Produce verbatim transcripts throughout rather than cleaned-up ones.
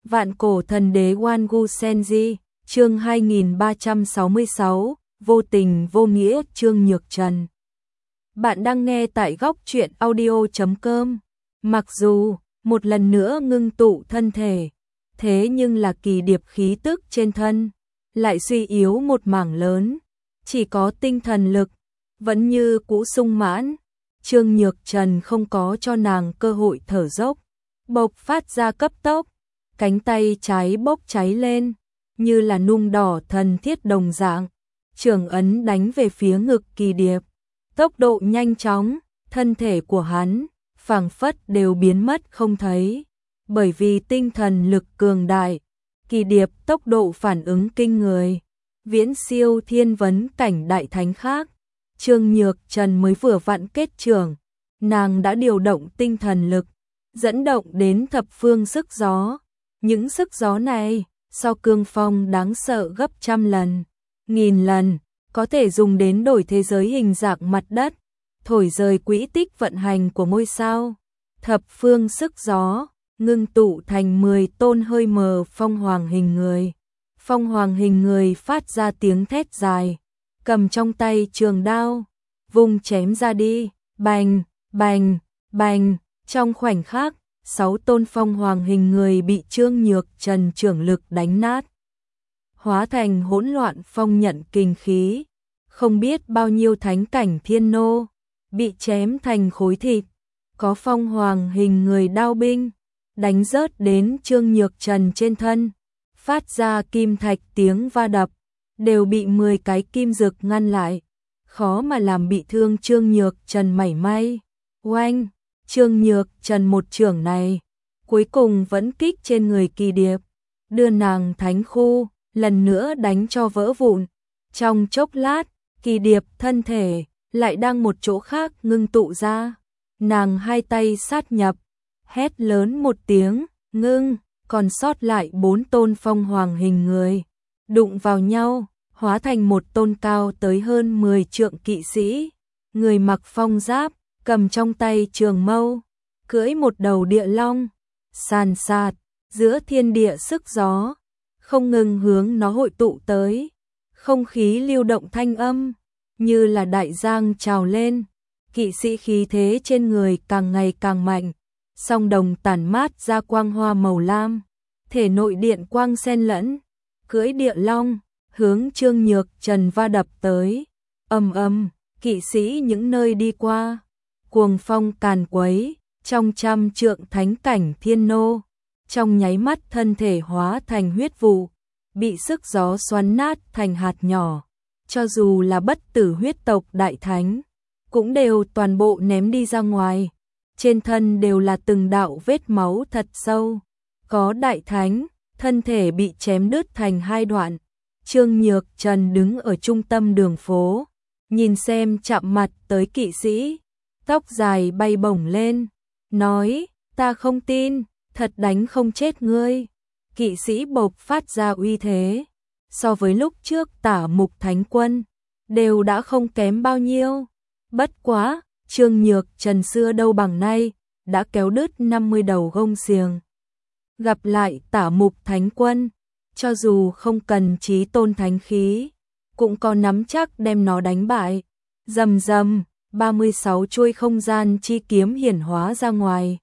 Vạn cổ thần đế Wangu Senji, chương hai nghìn ba trăm sáu mươi sáu, vô tình vô nghĩa Trương Nhược Trần. Bạn đang nghe tại góc truyện audio chấm com. Mặc dù một lần nữa ngưng tụ thân thể, thế nhưng là kỳ điệp khí tức trên thân lại suy yếu một mảng lớn, chỉ có tinh thần lực vẫn như cũ sung mãn. Trương Nhược Trần không có cho nàng cơ hội thở dốc, bộc phát ra cấp tốc, cánh tay trái bốc cháy lên, như là nung đỏ thần thiết đồng dạng, trường ấn đánh về phía ngực kỳ điệp. Tốc độ nhanh chóng, thân thể của hắn phảng phất đều biến mất không thấy, bởi vì tinh thần lực cường đại, kỳ điệp tốc độ phản ứng kinh người, viễn siêu thiên vấn cảnh đại thánh khác. Trương Nhược Trần mới vừa vặn kết trường, nàng đã điều động tinh thần lực, dẫn động đến thập phương sức gió. Những sức gió này, so cương phong đáng sợ gấp trăm lần, nghìn lần, có thể dùng đến đổi thế giới hình dạng mặt đất, thổi rời quỹ tích vận hành của ngôi sao. Thập phương sức gió, ngưng tụ thành mười tôn hơi mờ phong hoàng hình người. Phong hoàng hình người phát ra tiếng thét dài, cầm trong tay trường đao, vùng chém ra đi, bành, bành, bành, trong khoảnh khắc, sáu tôn phong hoàng hình người bị Trương Nhược Trần trưởng lực đánh nát, hóa thành hỗn loạn phong nhận kinh khí, không biết bao nhiêu thánh cảnh thiên nô bị chém thành khối thịt, có phong hoàng hình người đao binh đánh rớt đến Trương Nhược Trần trên thân, phát ra kim thạch tiếng va đập, đều bị mười cái kim dực ngăn lại, khó mà làm bị thương Trương Nhược Trần mảy may. Oanh! Trương Nhược Trần một chưởng này, cuối cùng vẫn kích trên người kỳ điệp, đưa nàng thánh khu, lần nữa đánh cho vỡ vụn. Trong chốc lát, kỳ điệp thân thể, lại đang một chỗ khác ngưng tụ ra. Nàng hai tay sát nhập, hét lớn một tiếng, ngưng, còn sót lại bốn tôn phong hoàng hình người, đụng vào nhau, hóa thành một tôn cao tới hơn mười trượng kỵ sĩ, người mặc phong giáp, cầm trong tay trường mâu, cưỡi một đầu địa long, sàn sạt, giữa thiên địa sức gió, không ngừng hướng nó hội tụ tới, không khí lưu động thanh âm, như là đại giang trào lên, kỵ sĩ khí thế trên người càng ngày càng mạnh, song đồng tản mát ra quang hoa màu lam, thể nội điện quang xen lẫn, cưỡi địa long, hướng Trương Nhược Trần va đập tới, ầm ầm, kỵ sĩ những nơi đi qua, cuồng phong càn quấy, trong trăm trượng thánh cảnh thiên nô, trong nháy mắt thân thể hóa thành huyết vụ, bị sức gió xoắn nát thành hạt nhỏ, cho dù là bất tử huyết tộc đại thánh, cũng đều toàn bộ ném đi ra ngoài, trên thân đều là từng đạo vết máu thật sâu, có đại thánh, thân thể bị chém đứt thành hai đoạn. Trương Nhược Trần đứng ở trung tâm đường phố, nhìn xem chạm mặt tới kỵ sĩ, tóc dài bay bổng lên, nói, ta không tin, thật đánh không chết ngươi. Kỵ sĩ bộc phát ra uy thế, so với lúc trước Tả Mục Thánh Quân, đều đã không kém bao nhiêu. Bất quá, Trương Nhược Trần xưa đâu bằng nay, đã kéo đứt năm mươi đầu gông xiềng. Gặp lại Tả Mục Thánh Quân, cho dù không cần chí tôn thánh khí, cũng có nắm chắc đem nó đánh bại. Rầm rầm, ba mươi sáu chuôi không gian chi kiếm hiển hóa ra ngoài,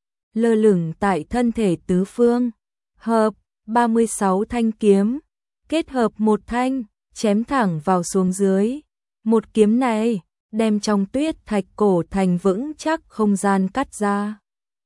lơ lửng tại thân thể tứ phương. Hợp, ba mươi sáu thanh kiếm, kết hợp một thanh, chém thẳng vào xuống dưới. Một kiếm này, đem trong tuyết thạch cổ thành vững chắc không gian cắt ra,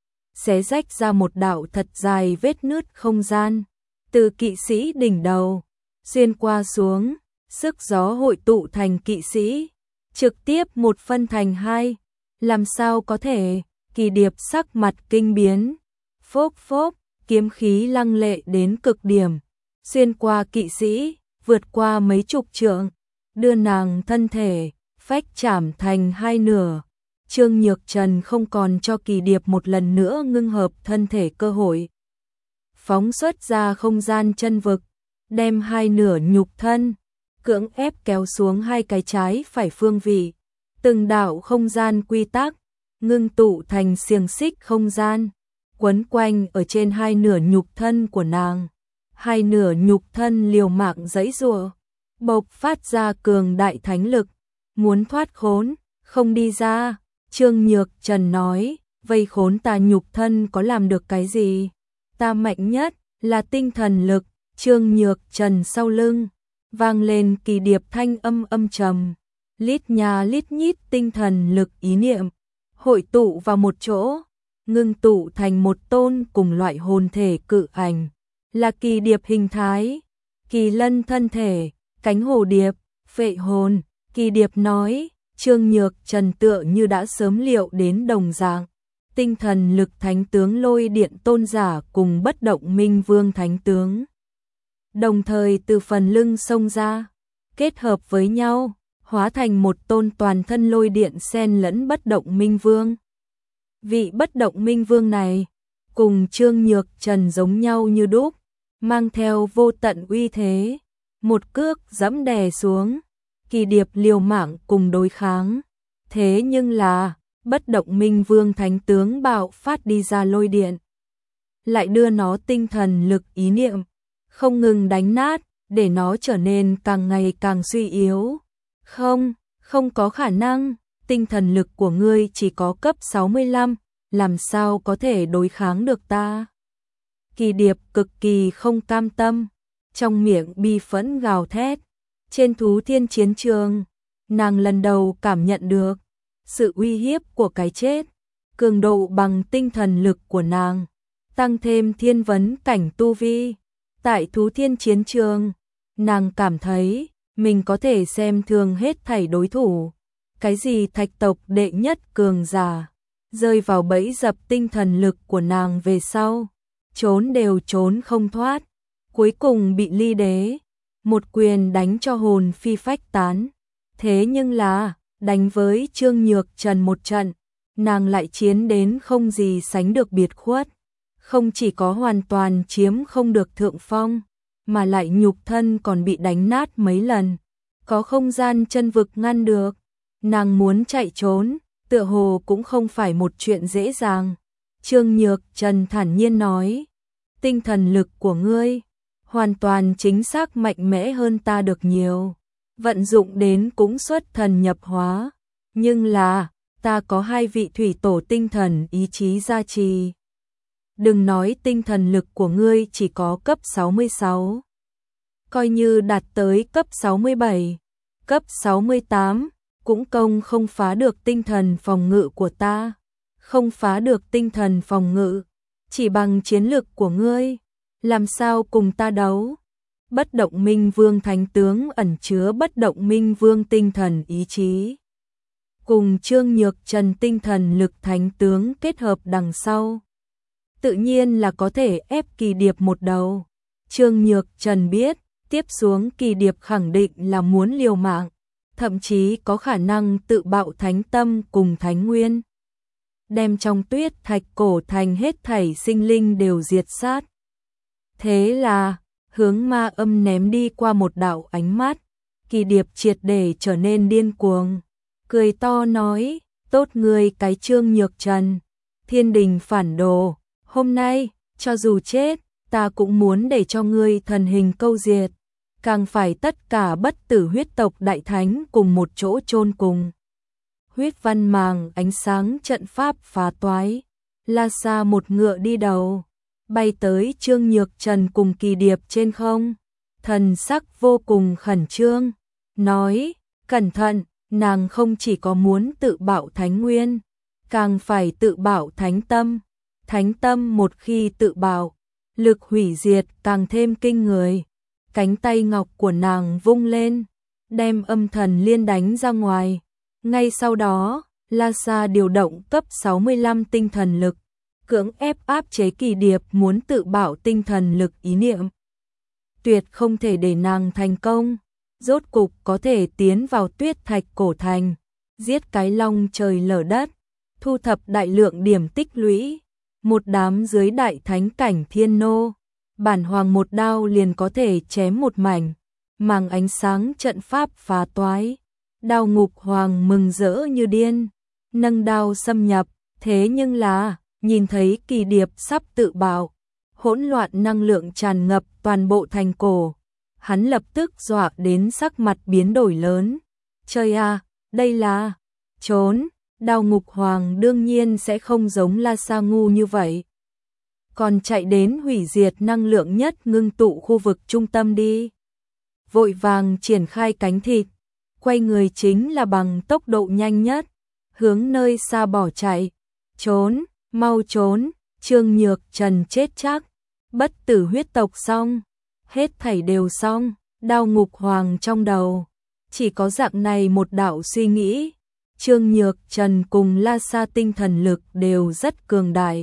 xé rách ra một đạo thật dài vết nứt không gian, từ kỵ sĩ đỉnh đầu, xuyên qua xuống, sức gió hội tụ thành kỵ sĩ, trực tiếp một phân thành hai, làm sao có thể. Kỳ điệp sắc mặt kinh biến, phốc phốc, kiếm khí lăng lệ đến cực điểm, xuyên qua kỵ sĩ, vượt qua mấy chục trượng, đưa nàng thân thể phách chảm thành hai nửa. Trương Nhược Trần không còn cho kỳ điệp một lần nữa ngưng hợp thân thể cơ hội, phóng xuất ra không gian chân vực, đem hai nửa nhục thân cưỡng ép kéo xuống hai cái trái phải phương vị, từng đạo không gian quy tắc ngưng tụ thành xiềng xích không gian, quấn quanh ở trên hai nửa nhục thân của nàng. Hai nửa nhục thân liều mạng giãy giụa, bộc phát ra cường đại thánh lực, muốn thoát khốn, không đi ra. Trương Nhược Trần nói, vây khốn ta nhục thân có làm được cái gì? Ta mạnh nhất là tinh thần lực. Trương Nhược Trần sau lưng vang lên kỳ điệp thanh âm âm trầm, lít nhà lít nhít tinh thần lực ý niệm hội tụ vào một chỗ, ngưng tụ thành một tôn cùng loại hồn thể cự ảnh, là kỳ điệp hình thái, kỳ lân thân thể, cánh hồ điệp, phệ hồn. Kỳ điệp nói, Trương Nhược Trần tựa như đã sớm liệu đến đồng dạng, tinh thần lực thánh tướng lôi điện tôn giả cùng bất động minh vương thánh tướng đồng thời từ phần lưng xông ra, kết hợp với nhau, hóa thành một tôn toàn thân lôi điện xen lẫn bất động minh vương. Vị bất động minh vương này, cùng Trương Nhược Trần giống nhau như đúc, mang theo vô tận uy thế, một cước giẫm đè xuống, kỳ điệp liều mạng cùng đối kháng. Thế nhưng là, bất động minh vương thánh tướng bạo phát đi ra lôi điện, lại đưa nó tinh thần lực ý niệm, không ngừng đánh nát, để nó trở nên càng ngày càng suy yếu. Không, không có khả năng, tinh thần lực của ngươi chỉ có cấp sáu mươi lăm, làm sao có thể đối kháng được ta? Kỳ điệp cực kỳ không cam tâm, trong miệng bi phẫn gào thét. Trên thú thiên chiến trường, nàng lần đầu cảm nhận được sự uy hiếp của cái chết, cường độ bằng tinh thần lực của nàng, tăng thêm thiên vấn cảnh tu vi. Tại thú thiên chiến trường, nàng cảm thấy mình có thể xem thường hết thảy đối thủ. Cái gì thạch tộc đệ nhất cường giả, rơi vào bẫy dập tinh thần lực của nàng về sau, trốn đều trốn không thoát. Cuối cùng bị ly đế một quyền đánh cho hồn phi phách tán. Thế nhưng là, đánh với Trương Nhược Trần một trận, nàng lại chiến đến không gì sánh được biệt khuất. Không chỉ có hoàn toàn chiếm không được thượng phong, mà lại nhục thân còn bị đánh nát mấy lần. Có không gian chân vực ngăn được, nàng muốn chạy trốn, tựa hồ cũng không phải một chuyện dễ dàng. Trương Nhược Trần thản nhiên nói, tinh thần lực của ngươi hoàn toàn chính xác mạnh mẽ hơn ta được nhiều, vận dụng đến cũng xuất thần nhập hóa, nhưng là, ta có hai vị thủy tổ tinh thần ý chí gia trì. Đừng nói tinh thần lực của ngươi chỉ có cấp sáu mươi sáu, coi như đạt tới cấp sáu mươi bảy, cấp sáu mươi tám, cũng công không phá được tinh thần phòng ngự của ta. Không phá được tinh thần phòng ngự, chỉ bằng chiến lực của ngươi, làm sao cùng ta đấu? Bất động minh vương thánh tướng ẩn chứa bất động minh vương tinh thần ý chí, cùng Trương Nhược Trần tinh thần lực thánh tướng kết hợp đằng sau, tự nhiên là có thể ép kỳ điệp một đầu. Trương Nhược Trần biết, tiếp xuống kỳ điệp khẳng định là muốn liều mạng, thậm chí có khả năng tự bạo thánh tâm cùng thánh nguyên, đem trong tuyết thạch cổ thành hết thảy sinh linh đều diệt sát. Thế là, hướng ma âm ném đi qua một đạo ánh mắt, kỳ điệp triệt để trở nên điên cuồng, cười to nói, tốt ngươi cái Trương Nhược Trần, thiên đình phản đồ, hôm nay, cho dù chết, ta cũng muốn để cho ngươi thần hình câu diệt, càng phải tất cả bất tử huyết tộc đại thánh cùng một chỗ chôn cùng. Huyết văn màng ánh sáng trận pháp phá toái, La Sa một ngựa đi đầu, bay tới Trương Nhược Trần cùng kỳ điệp trên không, thần sắc vô cùng khẩn trương, nói, cẩn thận, nàng không chỉ có muốn tự bạo thánh nguyên, càng phải tự bạo thánh tâm. Thánh tâm một khi tự bạo, lực hủy diệt càng thêm kinh người. Cánh tay ngọc của nàng vung lên, đem âm thần liên đánh ra ngoài. Ngay sau đó, La Sa điều động cấp sáu mươi lăm tinh thần lực, cưỡng ép áp chế kỳ điệp muốn tự bạo tinh thần lực ý niệm. Tuyệt không thể để nàng thành công, rốt cục có thể tiến vào tuyết thạch cổ thành, giết cái long trời lở đất, thu thập đại lượng điểm tích lũy, một đám dưới đại thánh cảnh thiên nô. Bản hoàng một đao liền có thể chém một mảnh, màng ánh sáng trận pháp phá toái. Đao ngục hoàng mừng rỡ như điên, nâng đao xâm nhập, thế nhưng là, nhìn thấy kỳ điệp sắp tự bạo, hỗn loạn năng lượng tràn ngập toàn bộ thành cổ, hắn lập tức dọa đến sắc mặt biến đổi lớn. Trời à, đây là trốn, Đao Ngục Hoàng đương nhiên sẽ không giống La Sa ngu như vậy. Còn chạy đến hủy diệt năng lượng nhất ngưng tụ khu vực trung tâm đi. Vội vàng triển khai cánh thịt, quay người chính là bằng tốc độ nhanh nhất, hướng nơi xa bỏ chạy. Trốn, mau trốn, Trương Nhược Trần chết chắc, bất tử huyết tộc xong, hết thảy đều xong, Đao Ngục Hoàng trong đầu. Chỉ có dạng này một đạo suy nghĩ, Trương Nhược Trần cùng La Sa tinh thần lực đều rất cường đại.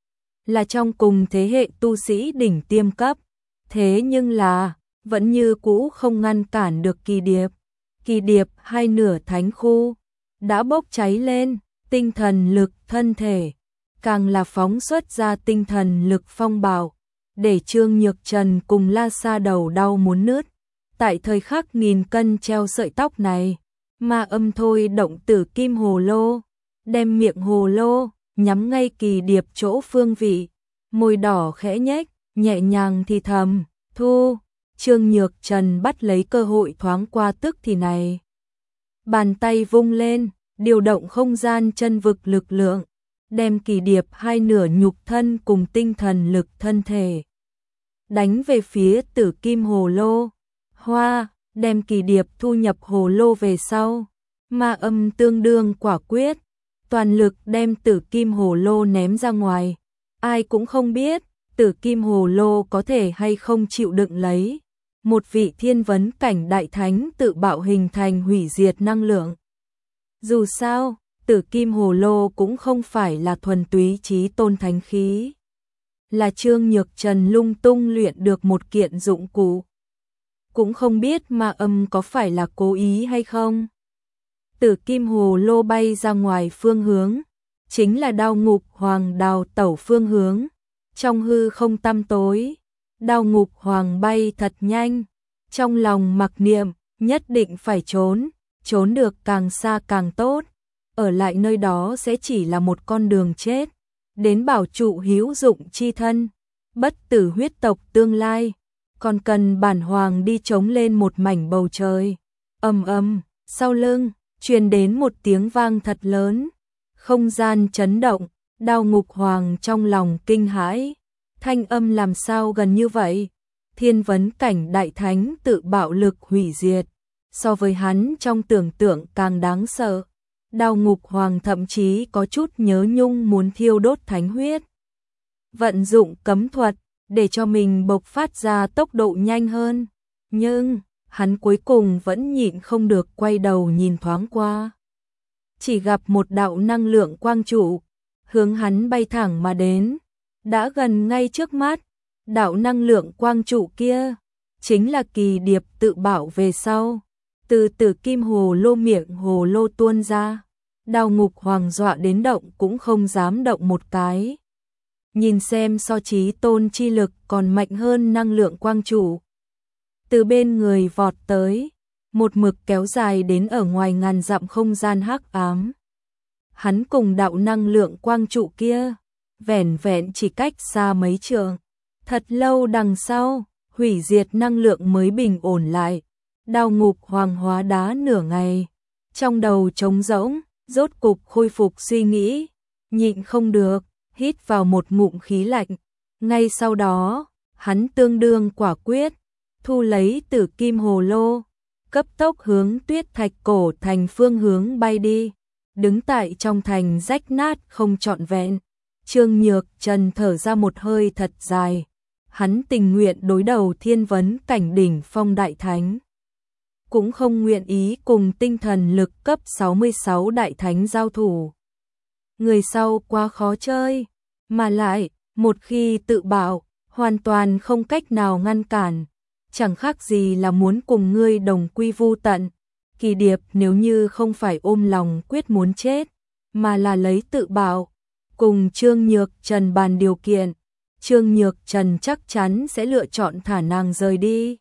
Là trong cùng thế hệ tu sĩ đỉnh tiêm cấp, thế nhưng là, vẫn như cũ không ngăn cản được kỳ điệp. Kỳ điệp hai nửa thánh khu, đã bốc cháy lên, tinh thần lực thân thể, càng là phóng xuất ra tinh thần lực phong bạo, để Trương Nhược Trần cùng La Sa đầu đau muốn nứt. Tại thời khắc nghìn cân treo sợi tóc này, Ma Âm thôi động tử kim hồ lô, đem miệng hồ lô nhắm ngay kỳ điệp chỗ phương vị, môi đỏ khẽ nhếch, nhẹ nhàng thì thầm, thu. Trương Nhược Trần bắt lấy cơ hội thoáng qua tức thì này. Bàn tay vung lên, điều động không gian chân vực lực lượng, đem kỳ điệp hai nửa nhục thân cùng tinh thần lực thân thể đánh về phía tử kim hồ lô. Hoa, đem kỳ điệp thu nhập hồ lô về sau. Ma Âm tương đương quả quyết, toàn lực đem tử kim hồ lô ném ra ngoài. Ai cũng không biết, tử kim hồ lô có thể hay không chịu đựng lấy một vị thiên vấn cảnh đại thánh tự bạo hình thành hủy diệt năng lượng. Dù sao, tử kim hồ lô cũng không phải là thuần túy chí tôn thánh khí, là Trương Nhược Trần lung tung luyện được một kiện dụng cụ. Cũng không biết Ma Âm có phải là cố ý hay không. Tử kim hồ lô bay ra ngoài phương hướng, chính là Đao Ngục Hoàng đào tẩu phương hướng. Trong hư không tăm tối, Đao Ngục Hoàng bay thật nhanh, trong lòng mặc niệm, nhất định phải trốn, trốn được càng xa càng tốt, ở lại nơi đó sẽ chỉ là một con đường chết, đến bảo trụ hữu dụng chi thân, bất tử huyết tộc tương lai, còn cần bản hoàng đi chống lên một mảnh bầu trời. Ầm ầm, sau lưng truyền đến một tiếng vang thật lớn, không gian chấn động, Đao Ngục Hoàng trong lòng kinh hãi, thanh âm làm sao gần như vậy? Thiên vấn cảnh đại thánh tự bạo lực hủy diệt, so với hắn trong tưởng tượng càng đáng sợ. Đao Ngục Hoàng thậm chí có chút nhớ nhung muốn thiêu đốt thánh huyết, vận dụng cấm thuật để cho mình bộc phát ra tốc độ nhanh hơn, nhưng hắn cuối cùng vẫn nhịn không được quay đầu nhìn thoáng qua. Chỉ gặp một đạo năng lượng quang trụ hướng hắn bay thẳng mà đến, đã gần ngay trước mắt. Đạo năng lượng quang trụ kia chính là kỳ điệp tự bạo về sau, từ tử kim hồ lô miệng hồ lô tuôn ra. Đao Ngục Hoàng dọa đến động cũng không dám động một cái. Nhìn xem so chí tôn chi lực còn mạnh hơn năng lượng quang trụ. Từ bên người vọt tới, một mực kéo dài đến ở ngoài ngàn dặm không gian hắc ám. Hắn cùng đạo năng lượng quang trụ kia, vẻn vẹn chỉ cách xa mấy trượng. Thật lâu đằng sau, hủy diệt năng lượng mới bình ổn lại. Đao Ngục Hoàng hóa đá nửa ngày, trong đầu trống rỗng, rốt cục khôi phục suy nghĩ, nhịn không được, hít vào một ngụm khí lạnh. Ngay sau đó, hắn tương đương quả quyết, thu lấy tử kim hồ lô, cấp tốc hướng Tuyết Thạch Cổ thành phương hướng bay đi, đứng tại trong thành rách nát không trọn vẹn. Trương Nhược Trần thở ra một hơi thật dài, hắn tình nguyện đối đầu thiên vấn cảnh đỉnh phong đại thánh, cũng không nguyện ý cùng tinh thần lực cấp sáu mươi sáu đại thánh giao thủ. Người sau quá khó chơi, mà lại, một khi tự bạo, hoàn toàn không cách nào ngăn cản, chẳng khác gì là muốn cùng ngươi đồng quy vu tận. Kỳ điệp nếu như không phải ôm lòng quyết muốn chết, mà là lấy tự bạo, cùng Trương Nhược Trần bàn điều kiện, Trương Nhược Trần chắc chắn sẽ lựa chọn thả nàng rời đi.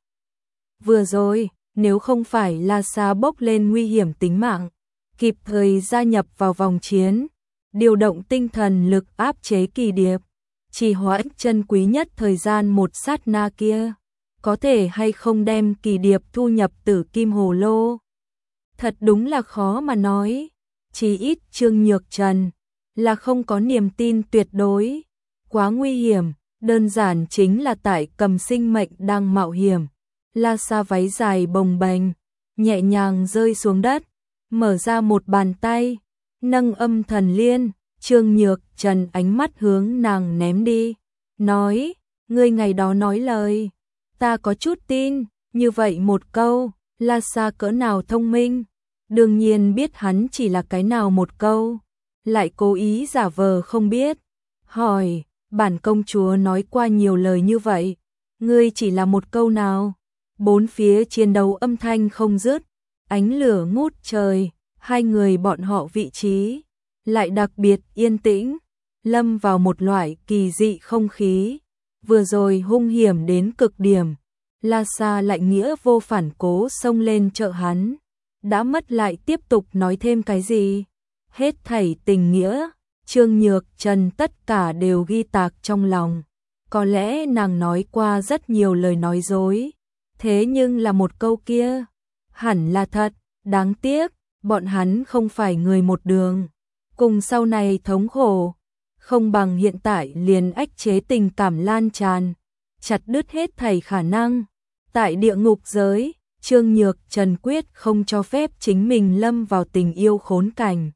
Vừa rồi, nếu không phải La Sa bốc lên nguy hiểm tính mạng, kịp thời gia nhập vào vòng chiến, điều động tinh thần lực áp chế kỳ điệp, trì hoãn chân quý nhất thời gian một sát na kia, có thể hay không đem kỳ điệp thu nhập tử kim hồ lô. Thật đúng là khó mà nói, chỉ ít Trương Nhược Trần là không có niềm tin tuyệt đối, quá nguy hiểm, đơn giản chính là tại cầm sinh mệnh đang mạo hiểm. La Sa váy dài bồng bềnh, nhẹ nhàng rơi xuống đất, mở ra một bàn tay, nâng âm thần liên, Trương Nhược Trần ánh mắt hướng nàng ném đi, nói, ngươi ngày đó nói lời, ta có chút tin, như vậy một câu, La Sa cỡ nào thông minh, đương nhiên biết hắn chỉ là cái nào một câu, lại cố ý giả vờ không biết, hỏi, bản công chúa nói qua nhiều lời như vậy, ngươi chỉ là một câu nào? Bốn phía chiến đấu âm thanh không dứt, ánh lửa ngút trời, hai người bọn họ vị trí lại đặc biệt yên tĩnh, lâm vào một loại kỳ dị không khí, vừa rồi hung hiểm đến cực điểm, La Sa lại nghĩa vô phản cố xông lên trợ hắn, đã mất lại tiếp tục nói thêm cái gì, hết thảy tình nghĩa, Trương Nhược Trần tất cả đều ghi tạc trong lòng, có lẽ nàng nói qua rất nhiều lời nói dối. Thế nhưng là một câu kia, hẳn là thật, đáng tiếc, bọn hắn không phải người một đường, cùng sau này thống khổ, không bằng hiện tại liền ách chế tình cảm lan tràn, chặt đứt hết thảy khả năng. Tại địa ngục giới, Trương Nhược Trần quyết không cho phép chính mình lâm vào tình yêu khốn cảnh.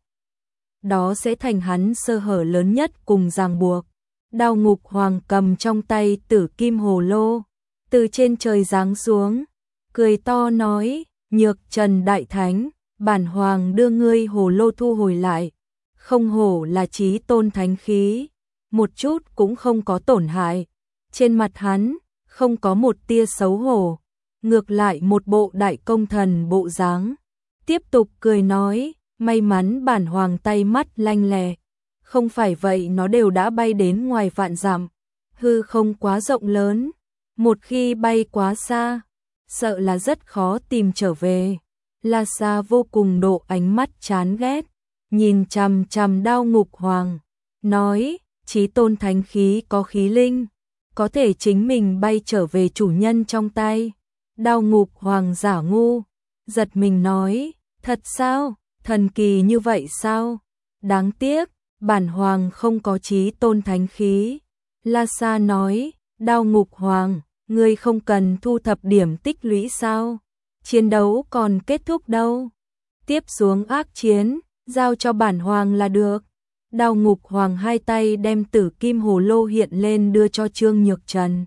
Đó sẽ thành hắn sơ hở lớn nhất cùng ràng buộc. Đao Ngục Hoàng cầm trong tay tử kim hồ lô, từ trên trời giáng xuống, cười to nói, Nhược Trần Đại Thánh, bản Hoàng đưa ngươi hồ lô thu hồi lại, không hổ là chí tôn thánh khí, một chút cũng không có tổn hại, trên mặt hắn, không có một tia xấu hổ, ngược lại một bộ đại công thần bộ dáng, tiếp tục cười nói, may mắn bản Hoàng tay mắt lanh lẹ, không phải vậy nó đều đã bay đến ngoài vạn dặm, hư không quá rộng lớn. Một khi bay quá xa, sợ là rất khó tìm trở về. La Sa vô cùng độ ánh mắt chán ghét, nhìn chằm chằm Đao Ngục Hoàng, nói, chí tôn thánh khí có khí linh, có thể chính mình bay trở về chủ nhân trong tay. Đao Ngục Hoàng giả ngu, giật mình nói, thật sao, thần kỳ như vậy sao? Đáng tiếc, bản Hoàng không có chí tôn thánh khí. La Sa nói, Đao Ngục Hoàng, ngươi không cần thu thập điểm tích lũy sao? Chiến đấu còn kết thúc đâu? Tiếp xuống ác chiến, giao cho bản Hoàng là được. Đao Ngục Hoàng hai tay đem tử kim hồ lô hiện lên đưa cho Trương Nhược Trần.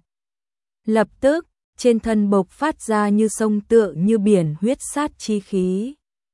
Lập tức, trên thân bộc phát ra như sông tựa như biển huyết sát chi khí.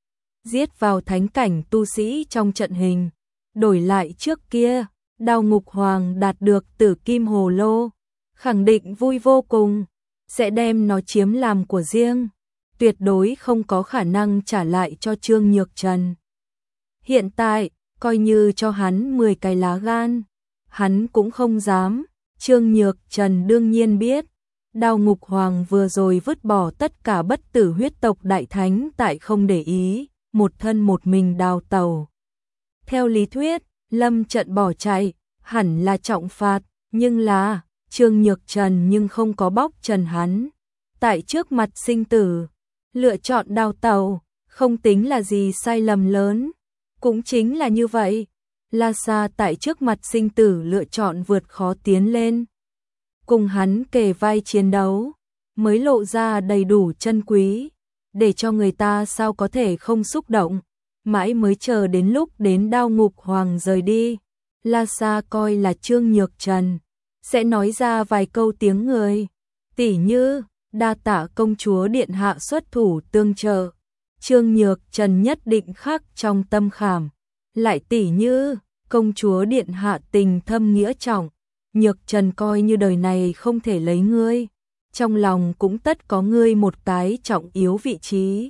Giết vào thánh cảnh tu sĩ trong trận hình. Đổi lại trước kia, Đao Ngục Hoàng đạt được tử kim hồ lô, khẳng định vui vô cùng, sẽ đem nó chiếm làm của riêng, tuyệt đối không có khả năng trả lại cho Trương Nhược Trần. Hiện tại, coi như cho hắn mười cái lá gan, hắn cũng không dám. Trương Nhược Trần đương nhiên biết, Đao Ngục Hoàng vừa rồi vứt bỏ tất cả bất tử huyết tộc đại thánh tại không để ý, một thân một mình đào tẩu. Theo lý thuyết, lâm trận bỏ chạy, hẳn là trọng phạt, nhưng là, Trương Nhược Trần nhưng không có bóc trần hắn. Tại trước mặt sinh tử, lựa chọn đào tẩu, không tính là gì sai lầm lớn. Cũng chính là như vậy, La Sa tại trước mặt sinh tử lựa chọn vượt khó tiến lên. Cùng hắn kề vai chiến đấu, mới lộ ra đầy đủ chân quý, để cho người ta sao có thể không xúc động. Mãi mới chờ đến lúc đến Đao Ngục Hoàng rời đi, La Sa coi là Trương Nhược Trần sẽ nói ra vài câu tiếng người, tỉ như đa tạ công chúa điện hạ xuất thủ tương trợ, Trương Nhược Trần nhất định khắc trong tâm khảm, lại tỉ như công chúa điện hạ tình thâm nghĩa trọng, Nhược Trần coi như đời này không thể lấy ngươi, trong lòng cũng tất có ngươi một cái trọng yếu vị trí.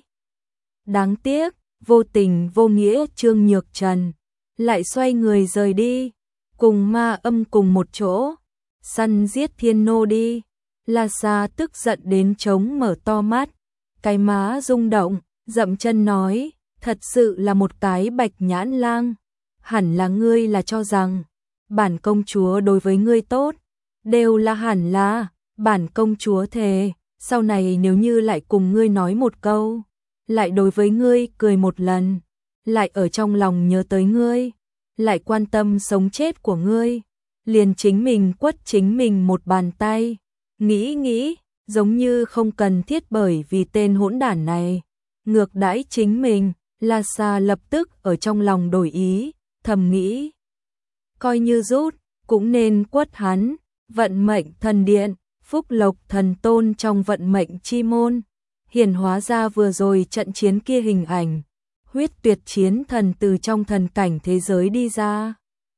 Đáng tiếc, vô tình vô nghĩa Trương Nhược Trần lại xoay người rời đi, cùng ma âm cùng một chỗ, săn giết thiên nô đi. La Sa tức giận đến trống mở to mắt, cái má rung động, dậm chân nói, thật sự là một cái bạch nhãn lang, hẳn là ngươi là cho rằng bản công chúa đối với ngươi tốt, đều là hẳn là, bản công chúa thề, sau này nếu như lại cùng ngươi nói một câu, lại đối với ngươi cười một lần, lại ở trong lòng nhớ tới ngươi, lại quan tâm sống chết của ngươi, liền chính mình quất chính mình một bàn tay, nghĩ nghĩ, giống như không cần thiết bởi vì tên hỗn đản này, ngược đãi chính mình, La Sa lập tức ở trong lòng đổi ý, thầm nghĩ. Coi như rút, cũng nên quất hắn, vận mệnh thần điện, phúc lộc thần tôn trong vận mệnh chi môn, hiển hóa ra vừa rồi trận chiến kia hình ảnh, huyết tuyệt chiến thần từ trong thần cảnh thế giới đi ra.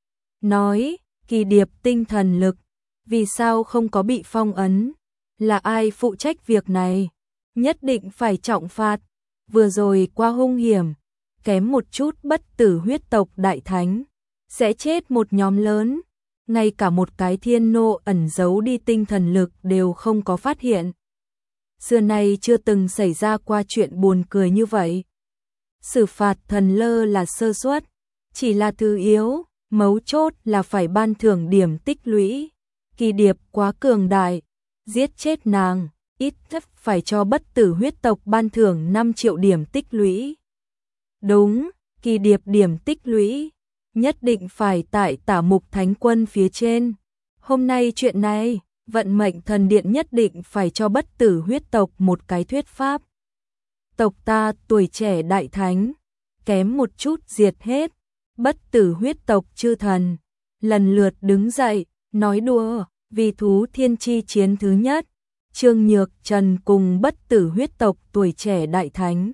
Nói, Kỳ Điệp tinh thần lực, vì sao không có bị phong ấn, là ai phụ trách việc này, nhất định phải trọng phạt, vừa rồi qua hung hiểm, kém một chút bất tử huyết tộc đại thánh, sẽ chết một nhóm lớn, ngay cả một cái thiên nô ẩn giấu đi tinh thần lực đều không có phát hiện. Xưa nay chưa từng xảy ra qua chuyện buồn cười như vậy. Xử phạt thần lơ là sơ suất, chỉ là thứ yếu, mấu chốt là phải ban thưởng điểm tích lũy. Kỳ Điệp quá cường đại, giết chết nàng, ít nhất phải cho bất tử huyết tộc ban thưởng năm triệu điểm tích lũy. Đúng, Kỳ Điệp điểm tích lũy, nhất định phải tại Tả Mục Thánh Quân phía trên. Hôm nay chuyện này, vận mệnh thần điện nhất định phải cho bất tử huyết tộc một cái thuyết pháp. Tộc ta tuổi trẻ đại thánh, kém một chút diệt hết, bất tử huyết tộc chư thần, lần lượt đứng dậy, nói đùa, vì thú thiên chi chiến thứ nhất, Trương Nhược Trần cùng bất tử huyết tộc tuổi trẻ đại thánh.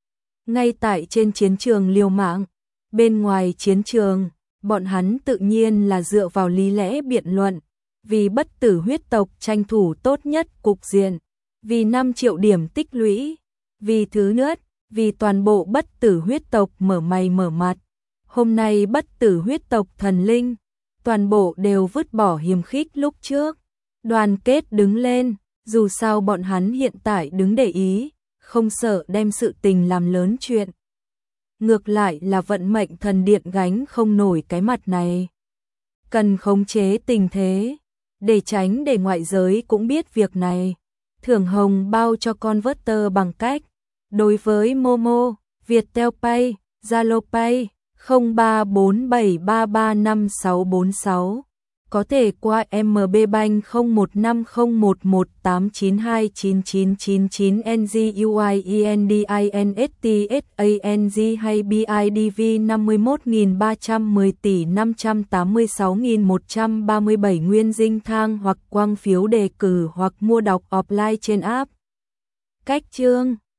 Ngay tại trên chiến trường liều mạng, bên ngoài chiến trường, bọn hắn tự nhiên là dựa vào lý lẽ biện luận, vì bất tử huyết tộc tranh thủ tốt nhất cục diện, vì năm triệu điểm tích lũy, vì thứ nhất, vì toàn bộ bất tử huyết tộc mở mày mở mặt. Hôm nay bất tử huyết tộc thần linh, toàn bộ đều vứt bỏ hiềm khích lúc trước, đoàn kết đứng lên, dù sao bọn hắn hiện tại đứng để ý, không sợ đem sự tình làm lớn chuyện. Ngược lại là vận mệnh thần điện gánh không nổi cái mặt này. Cần khống chế tình thế, để tránh để ngoại giới cũng biết việc này. Thưởng hồng bao cho Converter bằng cách, đối với Momo, Viettel Pay, Zalo Pay, không ba bốn bảy ba ba năm sáu bốn sáu. Có thể qua em bê Bank không một năm không một một tám chín hai chín chín chín chín N G U I E N D I N S T S A N G hay B I D V năm mươi mốt nghìn ba trăm mười tỷ năm trăm tám mươi sáu nghìn một trăm ba mươi bảy nguyên dinh thang hoặc quang phiếu đề cử hoặc mua đọc offline trên app. Cách chương